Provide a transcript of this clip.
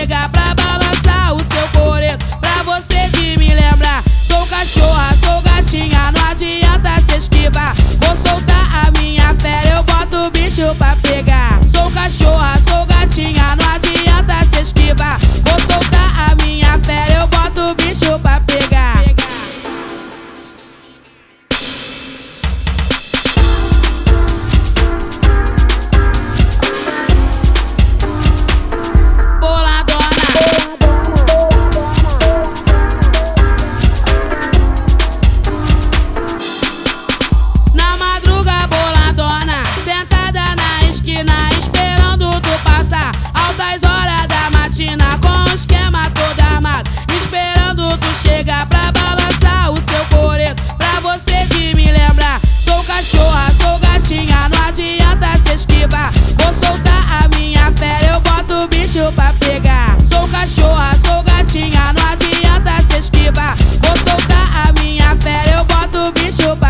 chegar pra balançar o seu coreto, pra você de me lembrar. Sou cachorra, sou gatinha, não adianta se esquivar. Vou soltar a minha fera, eu boto o bicho pra pegar. Sou cachorra, sou gatinha, não adianta se esquivar. Vou soltar a minha fera, eu boto o bicho pra pegar. Na madruga boladona, sentada na esquina, esperando tu passar. Altas horas da matina, com o esquema todo armado, esperando tu chegar pra balançar o seu coreto, pra você de me lembrar. Sou cachorra, sou gatinha, não adianta se esquivar. Vou soltar a minha fera, eu boto o bicho pra pegar. Sou cachorra, sou gatinha, não adianta se esquivar. Vou soltar a minha fera, eu boto o bicho pra